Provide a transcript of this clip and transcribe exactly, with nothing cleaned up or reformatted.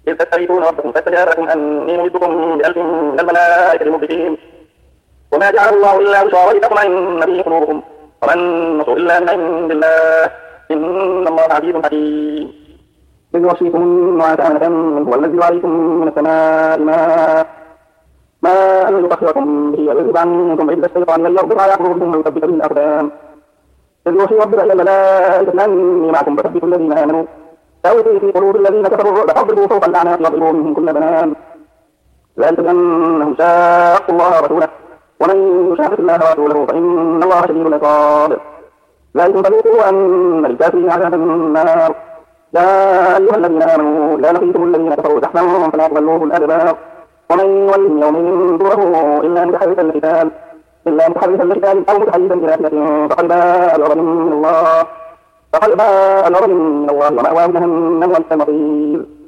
إذ تستغيثون ربكم فاستجاب لكم أني ممدكم بألف من الملائكة مردفين وما جعله الله إلا بشرى ولتطمئن به قلوبكم وما النصر إلا من عند الله إن الله عزيز حكيم إذ يغشيكم النعاس أمنة منه والذي عليكم من السماء ماء ما أن يطهركم به ويذهب عنكم عند الشيطان وليربط على قلوبكم ويثبت به الأقدام إذ يوحي ربك إلى الملائكة أني معكم فثبتوا الذين آمنوا سألقي في قلوب الذين كفروا الرعب فاضربوا فوق الأعناق واضربوا منهم كل بنان ذلك بأنهم شاقوا الله ورسوله ومن يشاقق الله ورسوله فإن الله شديد العقاب ذلكم فذوقوا أن للكافرين عذاب النار يا أيها الذين آمنوا إذا لقيتم الذين كفروا زحفا فلا تولوهم الأدبار ومن يولهم يومئذ دبره إلا متحرفا لقتال إلا متحرفا لقتال أو متحيزا إلى فئة فقد باء بغضب من الله فقد باء بغضب من الله ومأواه جهنم وبئس المصير